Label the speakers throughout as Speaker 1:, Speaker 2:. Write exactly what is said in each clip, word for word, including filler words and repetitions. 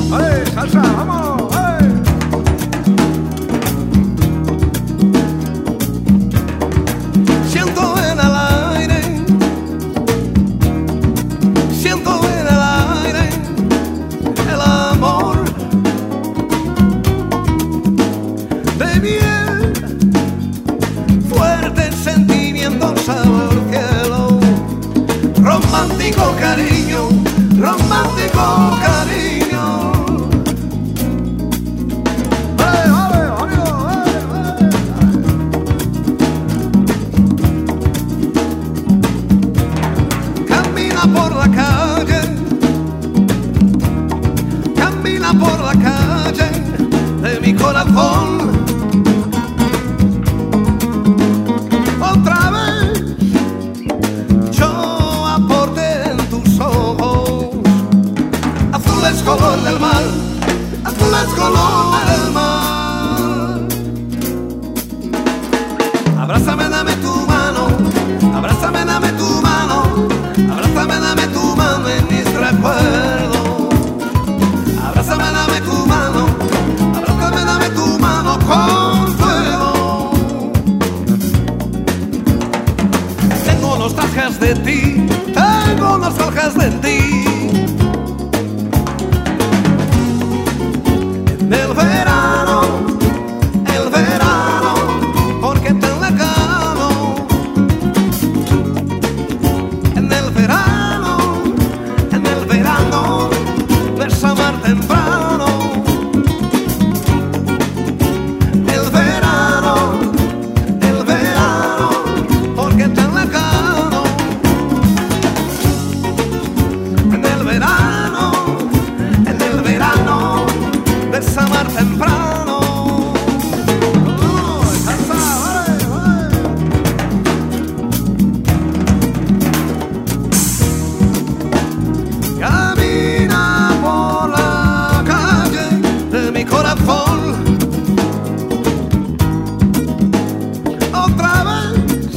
Speaker 1: ¡Vale, salsa, vamos! ¡Eh!
Speaker 2: Siento en el aire, siento en el aire el amor de miel, fuerte sentimiento, sabor cielo, romántico cariño, romántico cariño.
Speaker 1: ¡Vale, vale, amigo! ¡Vale, vale!
Speaker 2: Camina por la calle, camina por la calle de mi corazón. Otra vez yo aporté en tus ojos, azul es color del mar, azul es color del mar. Abrázame, dame tu mano, abrázame, dame tu mano, abrázame, dame tu mano en mis recuerdos. Abrázame, dame tu mano, abrázame, dame tu mano con fuego. Tengo nostalgias de ti, tengo nostalgias de ti. En el verano, el verano, porque tan lejano. En el verano, en el verano, ves amar temprano. El verano, el verano, porque tan lejano. En el verano, en el verano, ves amar temprano.
Speaker 1: ¡Oh, salsa! ¡Vale, vale!
Speaker 2: Camina por la calle de mi corazón. Otra vez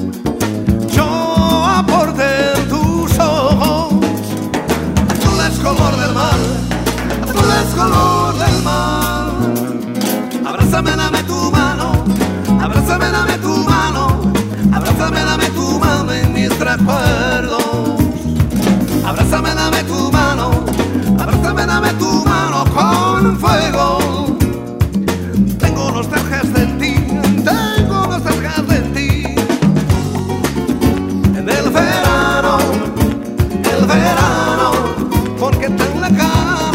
Speaker 2: yo aporté en tus ojos, azul es color del mar, azul es color del mar. Abrázame, dame tu mano, abrázame, dame tu mano, abrázame, dame tu mano en mis recuerdos. Abrázame, dame tu mano, abrázame, dame tu mano con fuego. Tengo nostalgias de ti, tengo nostalgias de ti. En el verano, el verano, porque tan lejano.